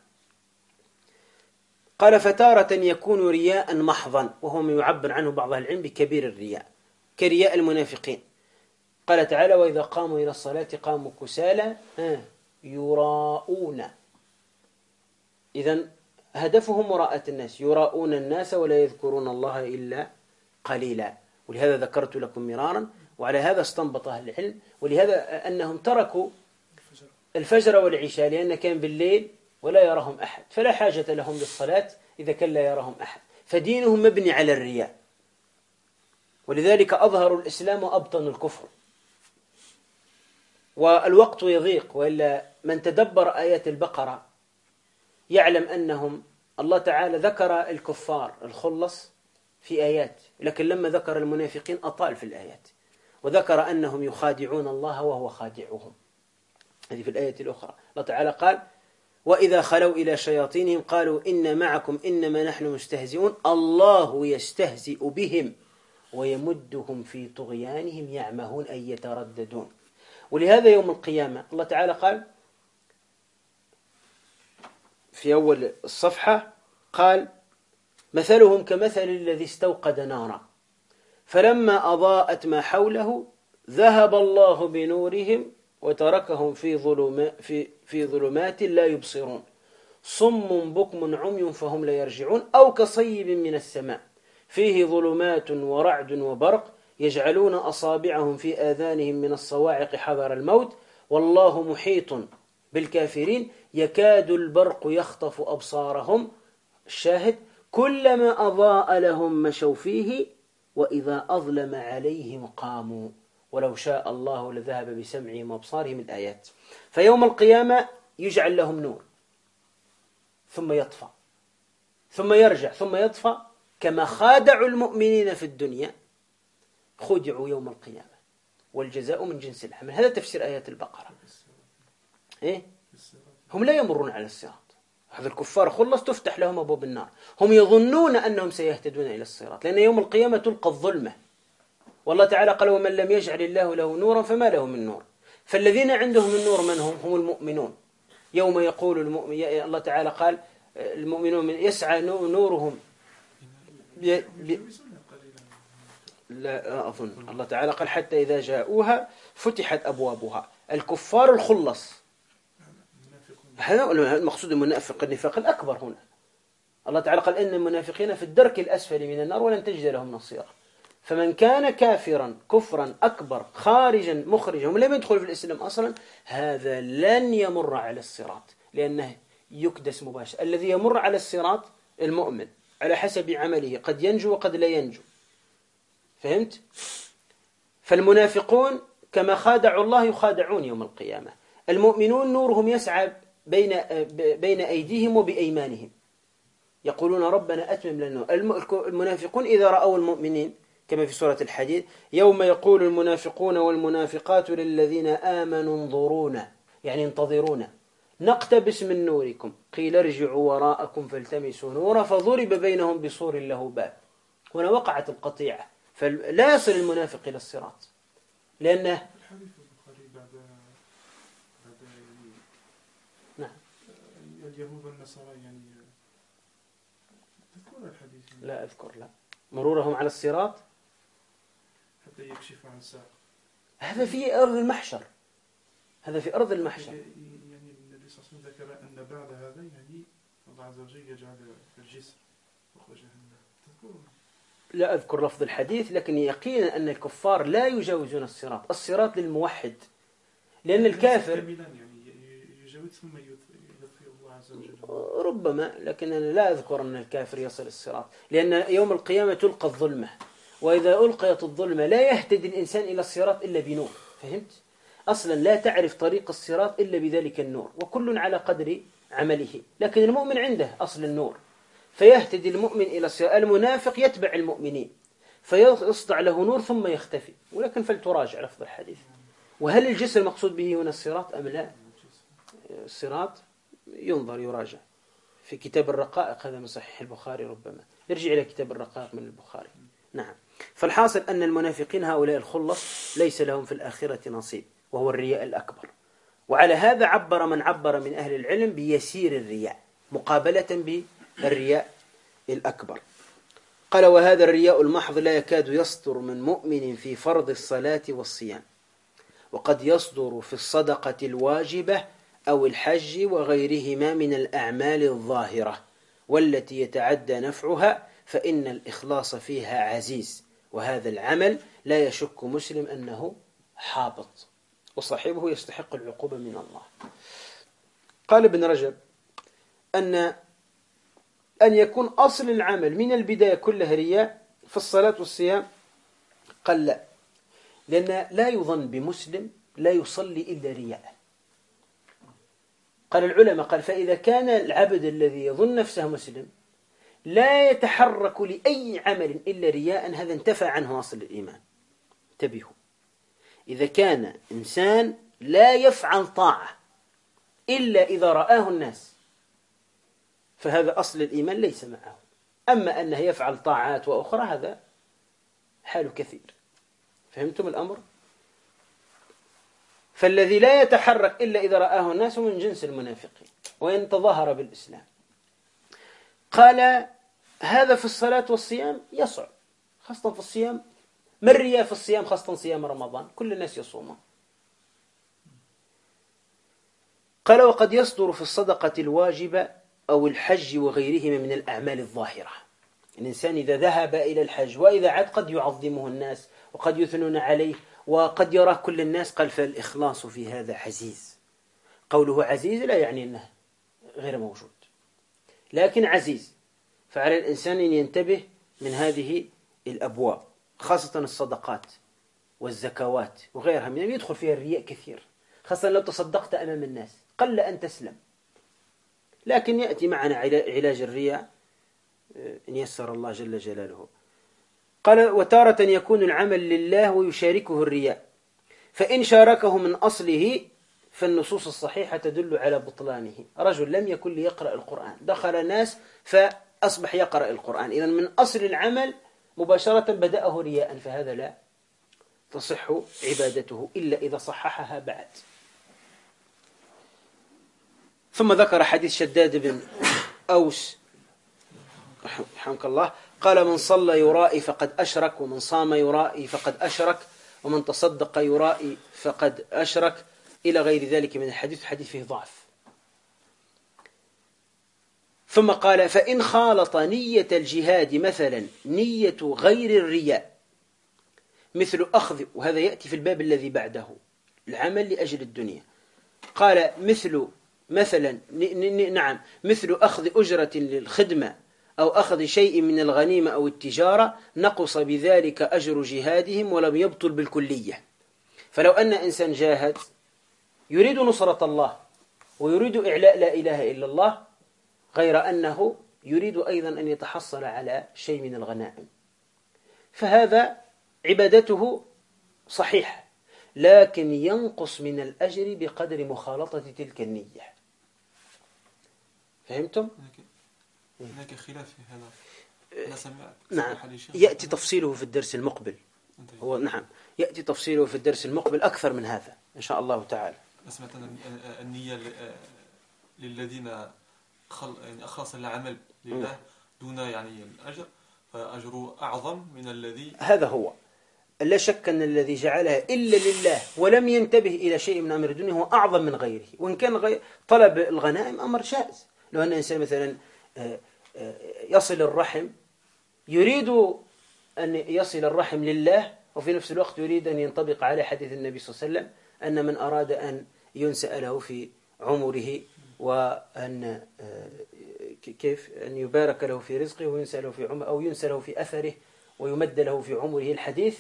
قال: فتارة يكون رياء محضا، وهو ما يعبر عنه بعض العلم بكبير الرياء، كرياء المنافقين. قال تعالى: وإذا قاموا إلى الصلاة قاموا كسالى يراءون. إذن هدفهم مراءة الناس، يراءون الناس ولا يذكرون الله إلا قليلا. ولهذا ذكرت لكم مرارا، وعلى هذا استنبط أهل العلم، ولهذا أنهم تركوا الفجر والعشاء، لأن كان بالليل ولا يراهم أحد، فلا حاجة لهم للصلاة إذا كان لا يراهم أحد، فدينهم مبني على الرياء. ولذلك أظهروا الإسلام وأبطنوا الكفر. والوقت يضيق، وإلا من تدبر آيات البقرة يعلم أنهم الله تعالى ذكر الكفار الخلص في آيات، لكن لما ذكر المنافقين أطال في الآيات، وذكر أنهم يخادعون الله وهو خادعهم. هذه في الآية الأخرى الله تعالى قال: وإذا خلوا إلى شياطينهم قالوا إن معكم إنما نحن مستهزئون الله يستهزئ بهم ويمدهم في طغيانهم يعمهون أي يترددون. ولهذا يوم القيامة الله تعالى قال في أول الصفحة، قال: مثلهم كمثل الذي استوقد نارا فلما أضاءت ما حوله ذهب الله بنورهم وتركهم في ظلمات لا يبصرون صم بكم عمي فهم لا يرجعون أو كصيب من السماء فيه ظلمات ورعد وبرق يجعلون أصابعهم في آذانهم من الصواعق حذر الموت والله محيط بالكافرين يكاد البرق يخطف أبصارهم. الشاهد: كلما أضاء لهم مشوا فيه وإذا أظلم عليهم قاموا ولو شاء الله لذهب بسمعهم وأبصارهم. الآيات. فيوم القيامة يجعل لهم نور ثم يطفى ثم يرجع ثم يطفى، كما خادعوا المؤمنين في الدنيا خدعوا يوم القيامة، والجزاء من جنس العمل. هذا تفسير آيات البقرة. هم لا يمرون على الصراط، هذا الكفار خلص تفتح لهم أبواب النار، هم يظنون أنهم سيهتدون إلى الصراط، لأن يوم القيامة تلقى الظلمة، والله تعالى قال: ومن لم يجعل الله له نورا فما له من نور. فالذين عندهم النور من هم المؤمنون. يوم يقول الله تعالى قال: المؤمنون يسعى نورهم لا أظن الله تعالى قال: حتى إذا جاءوها فتحت أبوابها. الكفار الخلص، هذا المقصود المنافق، النفاق الأكبر هنا. الله تعالى قال: إن المنافقين في الدرك الأسفل من النار ولن تجد لهم نصيرا. فمن كان كافرا كفرا أكبر خارجا مخرجا لم يدخل في الإسلام أصلا، هذا لن يمر على الصراط، لأنه يكدس مباشر. الذي يمر على الصراط المؤمن على حسب عمله، قد ينجو وقد لا ينجو. فهمت؟ فالمنافقون كما خادعوا الله يخادعون يوم القيامة. المؤمنون نورهم يسعى بين أيديهم وبأيمانهم، يقولون ربنا أتمم لنا. المنافقون إذا رأوا المؤمنين كما في سورة الحديد: يوم يقول المنافقون والمنافقات للذين آمنوا انظرونا، يعني انتظرونا، نقتبس من نوركم، قيل ارجعوا وراءكم فالتمسوا نورا فضرب بينهم بسور له باب. هنا وقعت القطيعة، فلا يصل المنافق إلى الصراط، لأنه الحديث البخاري بعد نعم اليهود والنصارى، يعني تذكر الحديث؟ لا أذكر. لا، مرورهم على الصراط حتى يكشف عن ساق. هذا في أرض المحشر، هذا في أرض المحشر. يعني النبي صلى الله عليه وسلم ذكر أن بعد هذا يعني الله عز وجل يجعل الجسر فوق جهنم. تذكر؟ لا أذكر لفظ الحديث، لكن يقينا أن الكفار لا يجاوزون الصراط. الصراط للموحد، لأن الكافر يعني يجاوز ثم يطفئ الله عز وجل. ربما، لكن أنا لا أذكر أن الكافر يصل الصراط، لأن يوم القيامة تلقى الظلمة، وإذا ألقيت الظلمة لا يهتدي الإنسان إلى الصراط إلا بنور. فهمت؟ أصلا لا تعرف طريق الصراط إلا بذلك النور، وكل على قدر عمله. لكن المؤمن عنده أصل النور، فيهتدي المؤمن إلى الصراط. المنافق يتبع المؤمنين فيصدع له نور ثم يختفي. ولكن فلتراجع لفظ الحديث. وهل الجسر المقصود به هنا الصراط أم لا؟ الصراط ينظر يراجع في كتاب الرقائق، هذا من صحيح البخاري، ربما يرجع إلى كتاب الرقائق من البخاري. نعم. فالحاصل أن المنافقين هؤلاء الخلص ليس لهم في الآخرة نصيب، وهو الرياء الأكبر. وعلى هذا عبر من عبر من أهل العلم بيسير الرياء مقابلة بالرياء الأكبر. قال: وهذا الرياء المحض لا يكاد يصدر من مؤمن في فرض الصلاة والصيام، وقد يصدر في الصدقة الواجبة أو الحج وغيرهما من الأعمال الظاهرة والتي يتعدى نفعها، فإن الإخلاص فيها عزيز، وهذا العمل لا يشك مسلم أنه حابط، وصاحبه يستحق العقوبة من الله. قال ابن رجب: أن يكون أصل العمل من البداية كلها رياء في الصلاة والصيام قال لا، لأن لا يظن بمسلم لا يصلي إلا رياء. قال العلماء: قال فإذا كان العبد الذي يظن نفسه مسلم لا يتحرك لأي عمل إلا رياء، هذا انتفى عنه أصل الإيمان. انتبهوا، إذا كان إنسان لا يفعل طاعة إلا إذا رآه الناس فهذا أصل الإيمان ليس معه. أما أنه يفعل طاعات وأخرى هذا حال كثير. فهمتم الأمر؟ فالذي لا يتحرك إلا إذا رآه الناس من جنس المنافقين وإن تظاهر بالإسلام. قال هذا في الصلاة والصيام يصعب، خاصة في الصيام. ما الرياء في الصيام، خاصة صيام رمضان؟ كل الناس يصومون. قال وقد يصدر في الصدقة الواجبة أو الحج وغيرهما من الأعمال الظاهرة. الإنسان إذا ذهب إلى الحج وإذا عاد قد يعظمه الناس وقد يثنون عليه وقد يراه كل الناس. قال فالإخلاص في هذا عزيز. قوله عزيز لا يعني أنه غير موجود، لكن عزيز. فعلى الإنسان أن ينتبه من هذه الأبواب، خاصة الصدقات والزكوات وغيرها من يدخل فيها الرياء كثير، خاصة لو تصدقت أمام الناس قل أن تسلم. لكن يأتي معنا علاج الرياء إن يسر الله جل جلاله. قال وتارة يكون العمل لله ويشاركه الرياء، فإن شاركه من أصله فالنصوص الصحيحة تدل على بطلانه. رجل لم يكن ليقرأ القرآن، دخل ناس فأصبح يقرأ القرآن، إذن من أصل العمل مباشرة بدأه رياء، فهذا لا تصح عبادته إلا إذا صححها بعد. ثم ذكر حديث شداد بن أوس رحمك الله قال من صلى يرائي فقد أشرك، ومن صام يرائي فقد أشرك، ومن تصدق يرائي فقد أشرك، إلى غير ذلك من الحديث فيه ضعف. ثم قال فإن خالط نية الجهاد مثلا نية غير الرياء مثل أخذ، وهذا يأتي في الباب الذي بعده، العمل لأجل الدنيا. قال مثل أخذ أجرة للخدمة أو أخذ شيء من الغنيمة أو التجارة نقص بذلك أجر جهادهم ولم يبطل بالكلية. فلو أن إنسان جاهد يريد نصرة الله ويريد إعلاء لا إله إلا الله، غير أنه يريد أيضا أن يتحصل على شيء من الغنائم، فهذا عبادته صحيحة، لكن ينقص من الأجر بقدر مخالطة تلك النية. فهمتم؟ هناك خلاف في هذا. نعم، يأتي تفصيله في الدرس المقبل. يأتي تفصيله في الدرس المقبل أكثر من هذا إن شاء الله تعالى. سمعت النية للذين أخلص العمل لله دون الأجر، فأجره أعظم من الذي. هذا هو، لا شك أن الذي جعلها إلا لله ولم ينتبه إلى شيء من أمر الدنيا هو أعظم من غيره. وإن كان طلب الغنائم أمر شائز، لو أن إنسان مثلا يصل الرحم، يريد أن يصل الرحم لله وفي نفس الوقت يريد أن ينطبق على حديث النبي صلى الله عليه وسلم أن من أراد أن ينسأ له في عمره وأن كيف أن يبارك له في رزقه وينسأ له في عمره، أو ينسأ له في أثره ويمد له في عمره، الحديث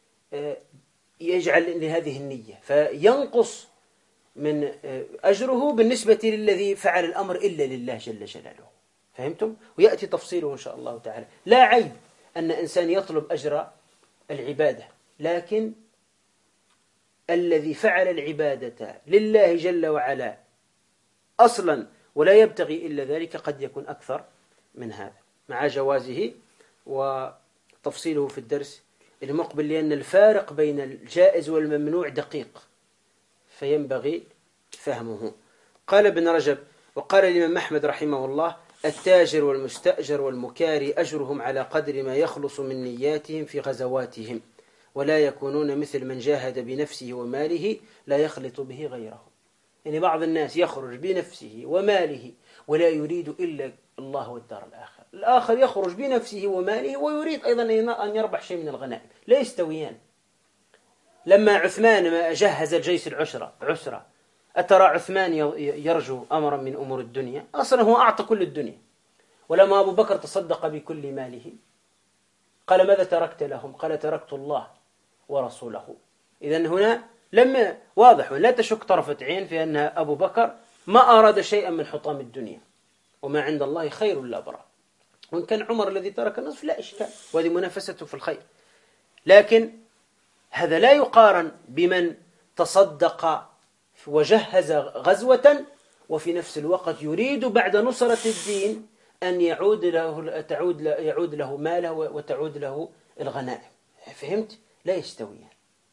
يجعل لهذه النية فينقص من أجره بالنسبة للذي فعل الأمر إلا لله جل جلاله. فهمتم؟ ويأتي تفصيله إن شاء الله تعالى. لا عيب أن إنسان يطلب أجر العبادة، لكن الذي فعل العبادة لله جل وعلا أصلا ولا يبتغي إلا ذلك قد يكون أكثر من هذا، مع جوازه وتفصيله في الدرس المقبل، لأن الفارق بين الجائز والممنوع دقيق فينبغي فهمه. قال ابن رجب وقال الإمام أحمد رحمه الله التاجر والمستأجر والمكاري أجرهم على قدر ما يخلص من نياتهم في غزواتهم، ولا يكونون مثل من جاهد بنفسه وماله لا يخلط به غيره. يعني بعض الناس يخرج بنفسه وماله ولا يريد إلا الله والدار الآخر، الآخر يخرج بنفسه وماله ويريد أيضا أن يربح شيء من الغنائم، لا يستويان. لما عثمان جهز الجيش عسرة، أترى عثمان يرجو أمرا من أمور الدنيا؟ أصلا هو أعطى كل الدنيا. ولما أبو بكر تصدق بكل ماله قال ماذا تركت لهم؟ قال تركت الله ورسوله. إذن هنا لما واضح لا تشك طرفة عين في أن أبو بكر ما أراد شيئا من حطام الدنيا، وما عند الله خير لا برا. وإن كان عمر الذي ترك النصف لا إشكال، وهذه منافسته في الخير، لكن هذا لا يقارن بمن تصدق وجهز غزوة وفي نفس الوقت يريد بعد نصرة الدين أن يعود له ماله وتعود له الغنائم. فهمت؟ لا يستويان.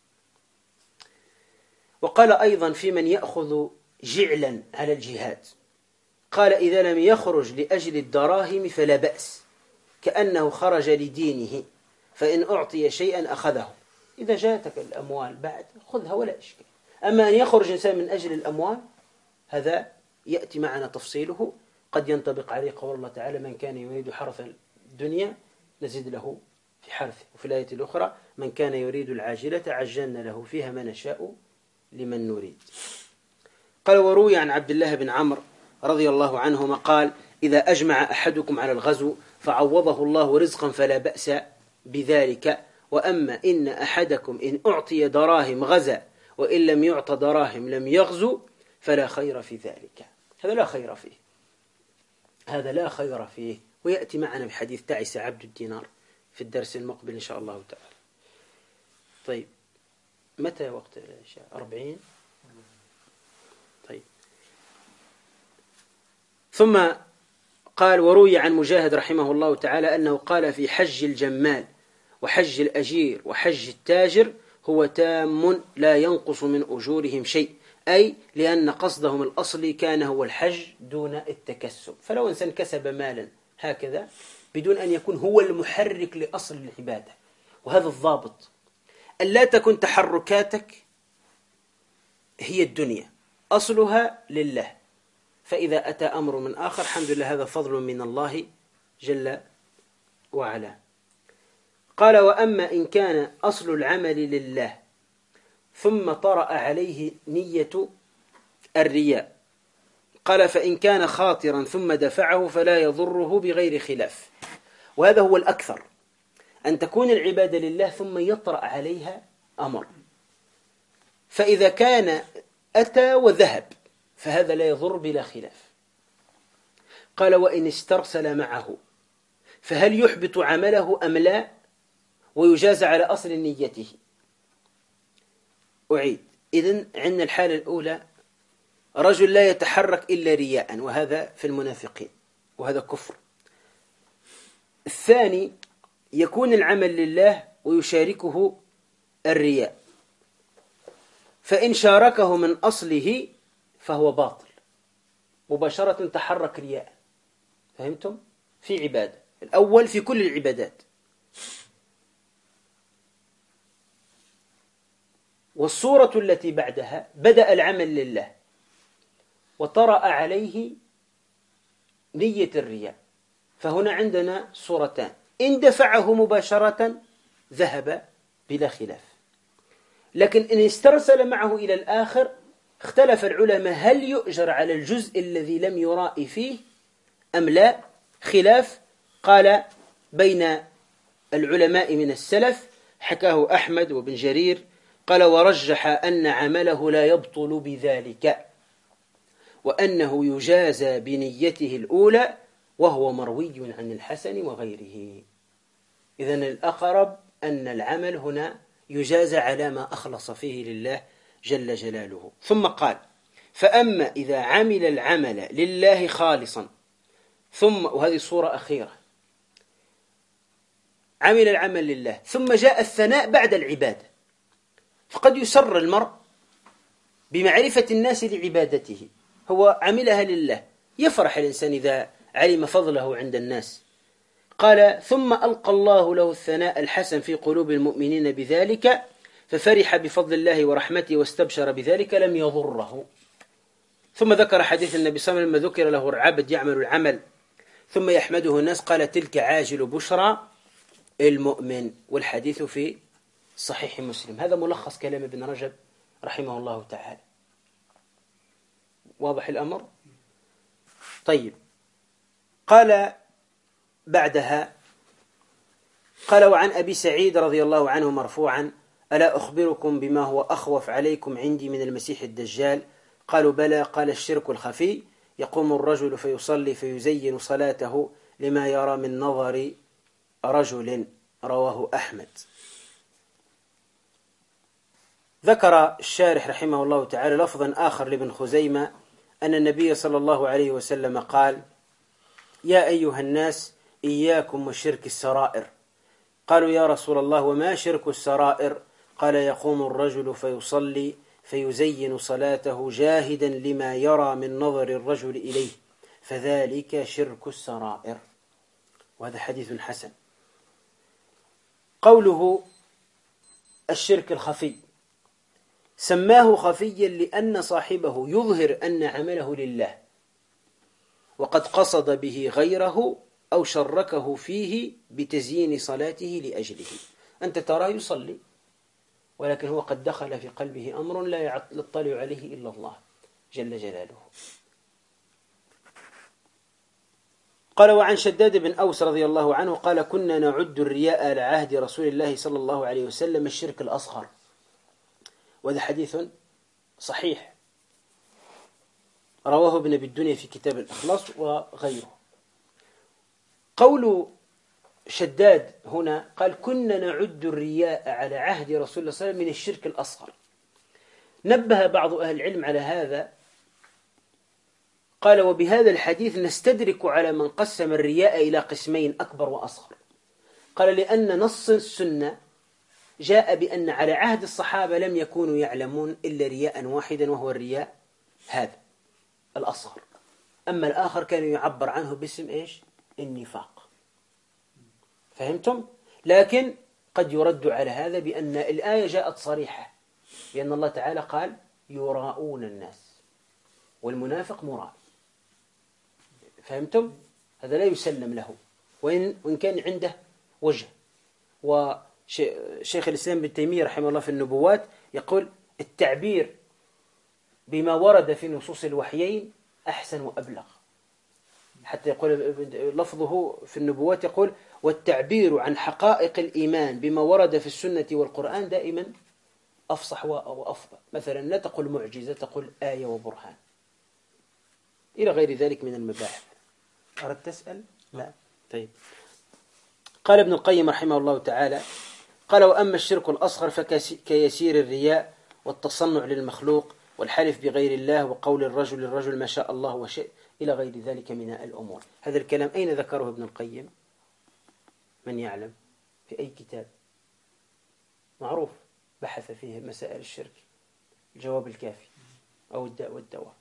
وقال أيضا في من يأخذ جعلا على الجهاد، قال إذا لم يخرج لأجل الدراهم فلا بأس، كأنه خرج لدينه، فإن أعطي شيئا أخذه. إذا جاءتك الأموال بعد خذها ولا إشكال. أما أن يخرج إنسان من أجل الأموال هذا يأتي معنا تفصيله، قد ينطبق عليه قول الله تعالى من كان يريد حرث الدنيا نزد له في حرثه، وفي الآية الأخرى من كان يريد العاجلة عجلنا له فيها ما نشاء لمن نريد. قال وروي عن عبد الله بن عمرو رضي الله عنهما قال إذا أجمع أحدكم على الغزو فعوضه الله رزقا فلا بأس بذلك، وأما إن أحدكم إن أعطي دراهم غزا وإن لم يعط دراهم لم يغزو فلا خير في ذلك. هذا لا خير فيه، هذا لا خير فيه، ويأتي معنا بحديث تعس عبد الدينار في الدرس المقبل إن شاء الله تعالى. طيب متى وقت العشاء؟ 40. طيب ثم قال وروي عن مجاهد رحمه الله تعالى أنه قال في حج الجمال وحج الأجير وحج التاجر هو تام لا ينقص من أجورهم شيء، أي لأن قصدهم الأصلي كان هو الحج دون التكسب. فلو إنسان كسب مالا هكذا بدون أن يكون هو المحرك لأصل العبادة، وهذا الضابط، أن لا تكن تحركاتك هي الدنيا، أصلها لله، فإذا أتى أمر من آخر الحمد لله هذا فضل من الله جل وعلا. قال وأما إن كان أصل العمل لله ثم طرأ عليه نية الرياء، قال فإن كان خاطرا ثم دفعه فلا يضره بغير خلاف. وهذا هو الأكثر، أن تكون العبادة لله ثم يطرأ عليها أمر، فإذا كان أتى وذهب فهذا لا يضر بلا خلاف. قال وإن استرسل معه فهل يحبط عمله أم لا، ويجاز على أصل نيته. أعيد، إذن عندنا الحالة الأولى رجل لا يتحرك إلا رياء، وهذا في المنافقين وهذا كفر. الثاني يكون العمل لله ويشاركه الرياء، فإن شاركه من أصله فهو باطل مباشرة، تحرك رياء. فهمتم؟ في عبادة الأول في كل العبادات. والصورة التي بعدها بدأ العمل لله وطرأ عليه نية الرياء، فهنا عندنا صورتان، إن دفعه مباشرة ذهب بلا خلاف، لكن إن استرسل معه إلى الآخر اختلف العلماء هل يؤجر على الجزء الذي لم يرائي فيه أم لا، خلاف. قال بين العلماء من السلف، حكاه أحمد وابن جرير، قال ورجح أن عمله لا يبطل بذلك، وأنه يجازى بنيته الأولى، وهو مروي عن الحسن وغيره. إذن الأقرب أن العمل هنا يجازى على ما أخلص فيه لله جل جلاله. ثم قال فأما إذا عمل العمل لله خالصا ثم، وهذه صورة أخيرة، عمل العمل لله ثم جاء الثناء بعد العبادة، فقد يسر المرء بمعرفة الناس لعبادته، هو عملها لله، يفرح الإنسان إذا علم فضله عند الناس. قال ثم ألقى الله له الثناء الحسن في قلوب المؤمنين بذلك، ففرح بفضل الله ورحمته واستبشر بذلك لم يضره. ثم ذكر حديث النبي صلى الله عليه وسلم لما ذكر له العبد يعمل العمل ثم يحمده الناس قال تلك عاجل بشرى المؤمن، والحديث في صحيح مسلم. هذا ملخص كلام ابن رجب رحمه الله تعالى. واضح الأمر؟ طيب، قال بعدها قال وعن أبي سعيد رضي الله عنه مرفوعا ألا أخبركم بما هو أخوف عليكم عندي من المسيح الدجال؟ قالوا بلى. قال الشرك الخفي، يقوم الرجل فيصلي فيزين صلاته لما يرى من نظر رجل. رواه أحمد. ذكر الشارح رحمه الله تعالى لفظا آخر لابن خزيمة أن النبي صلى الله عليه وسلم قال: يا أيها الناس إياكم وشرك السرائر. قالوا: يا رسول الله وما شرك السرائر؟ قال: يقوم الرجل فيصلي فيزين صلاته جاهدا لما يرى من نظر الرجل إليه، فذلك شرك السرائر. وهذا حديث حسن. قوله الشرك الخفي، سماه خفيا لأن صاحبه يظهر أن عمله لله، وقد قصد به غيره أو شركه فيه بتزيين صلاته لأجله. أنت تراه يصلي، ولكن هو قد دخل في قلبه أمر لا يطلع عليه إلا الله جل جلاله. قال: وعن شداد بن أوس رضي الله عنه قال: كنا نعد الرياء على عهد رسول الله صلى الله عليه وسلم الشرك الأصغر. وهذا حديث صحيح رواه ابن أبي الدنيا في كتاب الإخلاص وغيره. قول شداد هنا قال: كنا نعد الرياء على عهد رسول الله صلى الله عليه وسلم من الشرك الأصغر. نبه بعض أهل العلم على هذا، قال: وبهذا الحديث نستدرك على من قسم الرياء إلى قسمين: أكبر وأصغر. قال: لأن نص السنة جاء بأن على عهد الصحابة لم يكونوا يعلمون إلا رياء واحدا، وهو الرياء هذا الأصغر. أما الآخر كان يعبر عنه باسم إيش؟ النفاق. فهمتم؟ لكن قد يرد على هذا بأن الآية جاءت صريحة، بأن الله تعالى قال: يراؤون الناس، والمنافق مراء. فهمتم؟ هذا لا يسلم له وإن كان عنده وجه. وشيخ الإسلام ابن تيمية رحمه الله في النبوات يقول: التعبير بما ورد في نصوص الوحيين أحسن وأبلغ. حتى يقول لفظه في النبوات يقول: والتعبير عن حقائق الإيمان بما ورد في السنة والقرآن دائما أفصح وأفضل. مثلا لا تقول معجزة، تقول آية وبرهان، إلى غير ذلك من المباحث. أردت تسأل؟ لا. طيب. قال ابن القيم رحمه الله تعالى: قال: وأما الشرك الأصغر فكيسير الرياء والتصنع للمخلوق والحلف بغير الله وقول الرجل ما شاء الله وشئ إلى غير ذلك من الأمور. هذا الكلام أين ذكره ابن القيم؟ من يعلم؟ في أي كتاب؟ معروف، بحث فيه مسائل الشرك، الجواب الكافي أو الداء والدواء.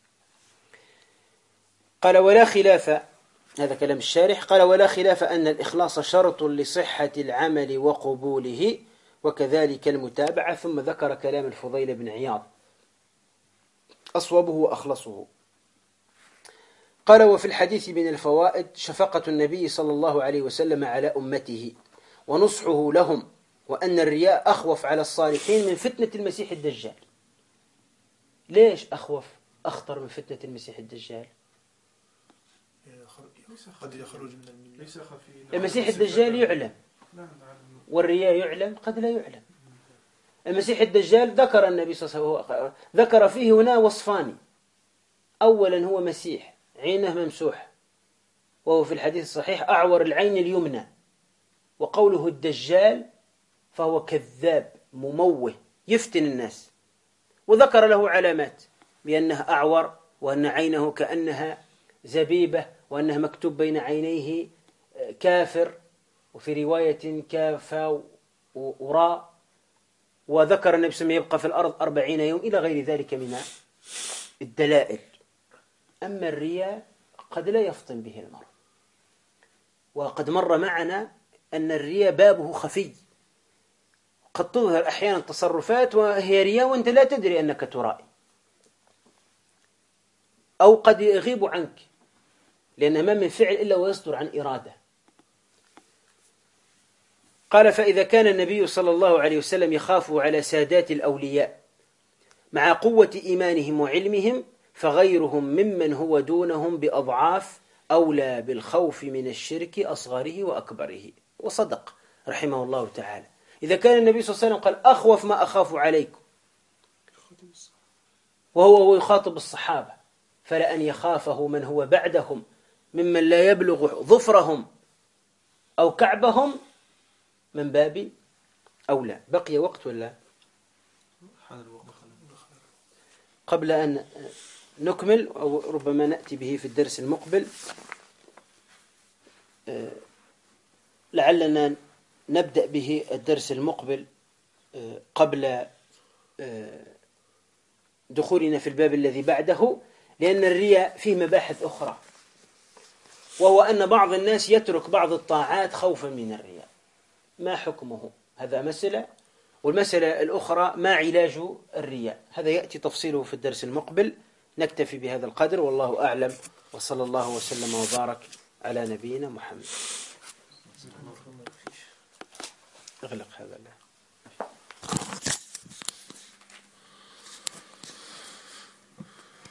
قال: ولا خلاف، هذا كلام الشارح، قال: ولا خلاف أن الإخلاص شرط لصحة العمل وقبوله، وكذلك المتابعة. ثم ذكر كلام الفضيل بن عياض أصوبه وأخلصه. قال: وفي الحديث من الفوائد شفقة النبي صلى الله عليه وسلم على أمته ونصحه لهم، وأن الرياء أخوف على الصالحين من فتنة المسيح الدجال. ليش أخوف؟ أخطر من فتنة المسيح الدجال؟ قد يخرج من الملة. المسيح الدجال يعلم، والرياء يعلم قد لا يعلم. المسيح الدجال ذكر النبي صلى الله عليه وسلم، ذكر فيه هنا وصفان: أولا هو مسيح عينه ممسوح، وهو في الحديث الصحيح أعور العين اليمنى. وقوله الدجال فهو كذاب مموه يفتن الناس. وذكر له علامات بأنه أعور، وأن عينه كأنها زبيبة، وأنه مكتوب بين عينيه كافر، وفي رواية كافا وراء. وذكر النبي صلى الله عليه وسلم يبقى في الأرض 40 يوم إلى غير ذلك من الدلائل. أما الرياء قد لا يفطن به المرء، وقد مر معنا أن الرياء بابه خفي، قد تظهر أحيانا تصرفات وهي رياء وأنت لا تدري أنك ترائي، أو قد يغيب عنك، لأن ما من فعل إلا ويصدر عن إرادة. قال: فإذا كان النبي صلى الله عليه وسلم يخاف على سادات الأولياء مع قوة إيمانهم وعلمهم، فغيرهم ممن هو دونهم بأضعاف أولى بالخوف من الشرك أصغره وأكبره. وصدق رحمه الله تعالى. إذا كان النبي صلى الله عليه وسلم قال: أخوف ما أخاف عليكم، وهو يخاطب الصحابة، فلأن يخافه من هو بعدهم ممن لا يبلغ ظفرهم أو كعبهم من باب أولى. بقي وقت ولا؟ قبل أن نكمل أو ربما نأتي به في الدرس المقبل، لعلنا نبدأ به الدرس المقبل قبل دخولنا في الباب الذي بعده، لأن الرياء فيه مباحث أخرى، وهو أن بعض الناس يترك بعض الطاعات خوفا من الرياء. ما حكمه؟ هذا مسألة. والمسألة الأخرى ما علاج الرياء؟ هذا يأتي تفصيله في الدرس المقبل. نكتفي بهذا القدر، والله أعلم، وصلى الله وسلم وبارك على نبينا محمد. اغلق هذا.